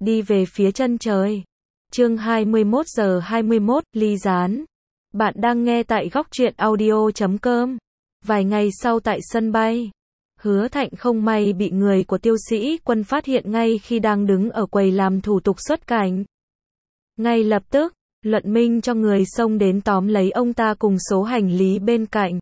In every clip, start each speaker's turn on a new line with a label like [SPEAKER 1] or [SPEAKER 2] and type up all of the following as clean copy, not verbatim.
[SPEAKER 1] đi về phía chân trời. Chương 21 giờ 21, ly gián. Bạn đang nghe tại góc truyện audio.com. Vài ngày sau tại sân bay, Hứa Thạnh không may bị người của Tiêu Sĩ Quân phát hiện ngay khi đang đứng ở quầy làm thủ tục xuất cảnh. Ngay lập tức, Luận Minh cho người xông đến tóm lấy ông ta cùng số hành lý bên cạnh.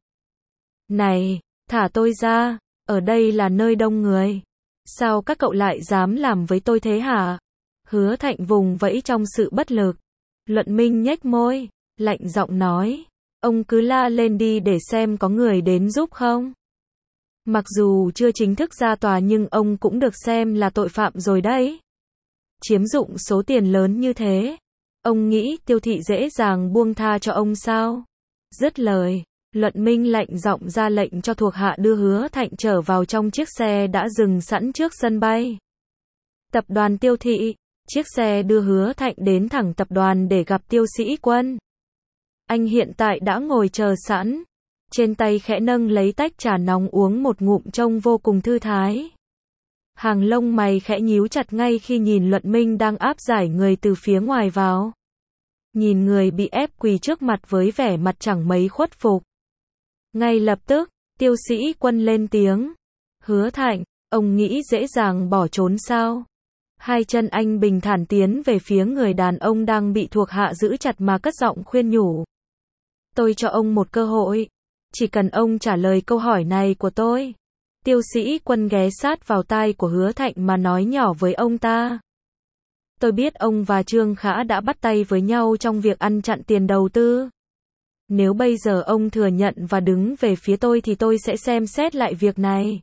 [SPEAKER 1] Này, thả tôi ra, ở đây là nơi đông người. Sao các cậu lại dám làm với tôi thế hả? Hứa Thạnh vùng vẫy trong sự bất lực. Luận Minh nhếch môi, lạnh giọng nói, ông cứ la lên đi để xem có người đến giúp không. Mặc dù chưa chính thức ra tòa nhưng ông cũng được xem là tội phạm rồi đấy. Chiếm dụng số tiền lớn như thế, ông nghĩ Tiêu thị dễ dàng buông tha cho ông sao? Dứt lời, Luận Minh lạnh giọng ra lệnh cho thuộc hạ đưa Hứa Thạnh trở vào trong chiếc xe đã dừng sẵn trước sân bay. Tập đoàn Tiêu thị, chiếc xe đưa Hứa Thạnh đến thẳng tập đoàn để gặp Tiêu Sĩ Quân. Anh hiện tại đã ngồi chờ sẵn, trên tay khẽ nâng lấy tách trà nóng uống một ngụm trông vô cùng thư thái. Hàng lông mày khẽ nhíu chặt ngay khi nhìn Luận Minh đang áp giải người từ phía ngoài vào. Nhìn người bị ép quỳ trước mặt với vẻ mặt chẳng mấy khuất phục. Ngay lập tức, Tiêu Sĩ Quân lên tiếng. Hứa Thạnh, ông nghĩ dễ dàng bỏ trốn sao? Hai chân anh bình thản tiến về phía người đàn ông đang bị thuộc hạ giữ chặt mà cất giọng khuyên nhủ. Tôi cho ông một cơ hội. Chỉ cần ông trả lời câu hỏi này của tôi. Tiêu Sĩ Quân ghé sát vào tai của Hứa Thạnh mà nói nhỏ với ông ta. Tôi biết ông và Trương Khả đã bắt tay với nhau trong việc ăn chặn tiền đầu tư. Nếu bây giờ ông thừa nhận và đứng về phía tôi thì tôi sẽ xem xét lại việc này.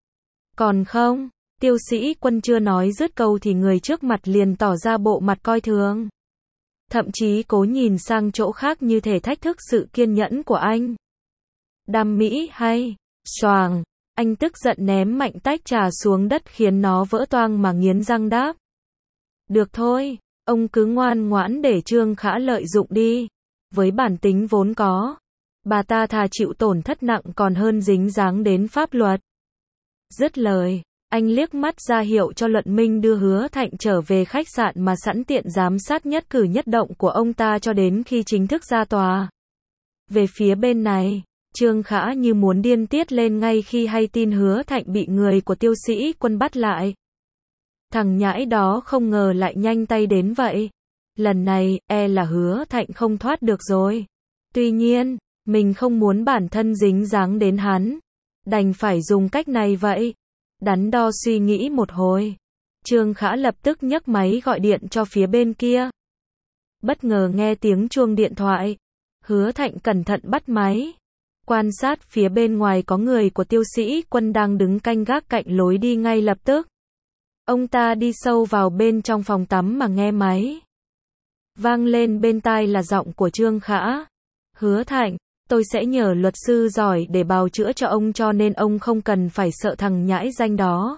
[SPEAKER 1] Còn không, Tiêu Sĩ Quân chưa nói dứt câu thì người trước mặt liền tỏ ra bộ mặt coi thường. Thậm chí cố nhìn sang chỗ khác như thể thách thức sự kiên nhẫn của anh. Đam mỹ hay? Xoàng, anh tức giận ném mạnh tách trà xuống đất khiến nó vỡ toang mà nghiến răng đáp. Được thôi, ông cứ ngoan ngoãn để Trương Khả lợi dụng đi. Với bản tính vốn có, bà ta thà chịu tổn thất nặng còn hơn dính dáng đến pháp luật. Dứt lời, anh liếc mắt ra hiệu cho Luận Minh đưa Hứa Thạnh trở về khách sạn mà sẵn tiện giám sát nhất cử nhất động của ông ta cho đến khi chính thức ra tòa. Về phía bên này, Trương Khả như muốn điên tiết lên ngay khi hay tin Hứa Thạnh bị người của Tiêu Sĩ Quân bắt lại. Thằng nhãi đó không ngờ lại nhanh tay đến vậy. Lần này, là Hứa Thạnh không thoát được rồi. Tuy nhiên, mình không muốn bản thân dính dáng đến hắn. Đành phải dùng cách này vậy. Đắn đo suy nghĩ một hồi. Trương Khả lập tức nhấc máy gọi điện cho phía bên kia. Bất ngờ nghe tiếng chuông điện thoại. Hứa Thạnh cẩn thận bắt máy. Quan sát phía bên ngoài có người của Tiêu Sĩ Quân đang đứng canh gác cạnh lối đi ngay lập tức. Ông ta đi sâu vào bên trong phòng tắm mà nghe máy. Vang lên bên tai là giọng của Trương Khả. Hứa Thạnh, tôi sẽ nhờ luật sư giỏi để bào chữa cho ông cho nên ông không cần phải sợ thằng nhãi danh đó.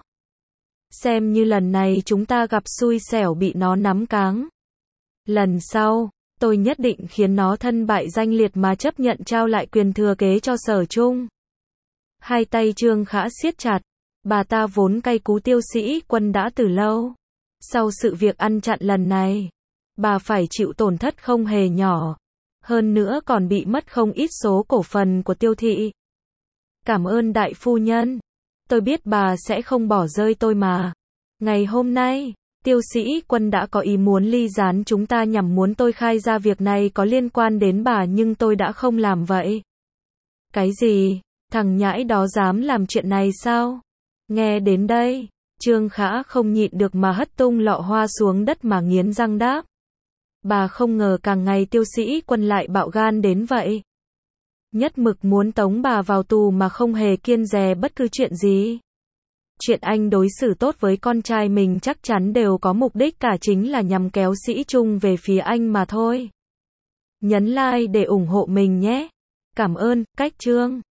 [SPEAKER 1] Xem như lần này chúng ta gặp xui xẻo bị nó nắm cáng. Lần sau, tôi nhất định khiến nó thân bại danh liệt mà chấp nhận trao lại quyền thừa kế cho Sở Trung. Hai tay Trương Khả siết chặt. Bà ta vốn cay cú Tiêu Sĩ Quân đã từ lâu. Sau sự việc ăn chặn lần này, bà phải chịu tổn thất không hề nhỏ. Hơn nữa còn bị mất không ít số cổ phần của Tiêu thị. Cảm ơn đại phu nhân. Tôi biết bà sẽ không bỏ rơi tôi mà. Ngày hôm nay, Tiêu Sĩ Quân đã có ý muốn ly gián chúng ta nhằm muốn tôi khai ra việc này có liên quan đến bà nhưng tôi đã không làm vậy. Cái gì? Thằng nhãi đó dám làm chuyện này sao? Nghe đến đây, Trương Khả không nhịn được mà hất tung lọ hoa xuống đất mà nghiến răng đáp. Bà không ngờ càng ngày Tiêu Sĩ Quân lại bạo gan đến vậy. Nhất mực muốn tống bà vào tù mà không hề kiêng dè bất cứ chuyện gì. Chuyện anh đối xử tốt với con trai mình chắc chắn đều có mục đích cả chính là nhằm kéo Sĩ Trung về phía anh mà thôi. Nhấn like để ủng hộ mình nhé. Cảm ơn, cách Trương.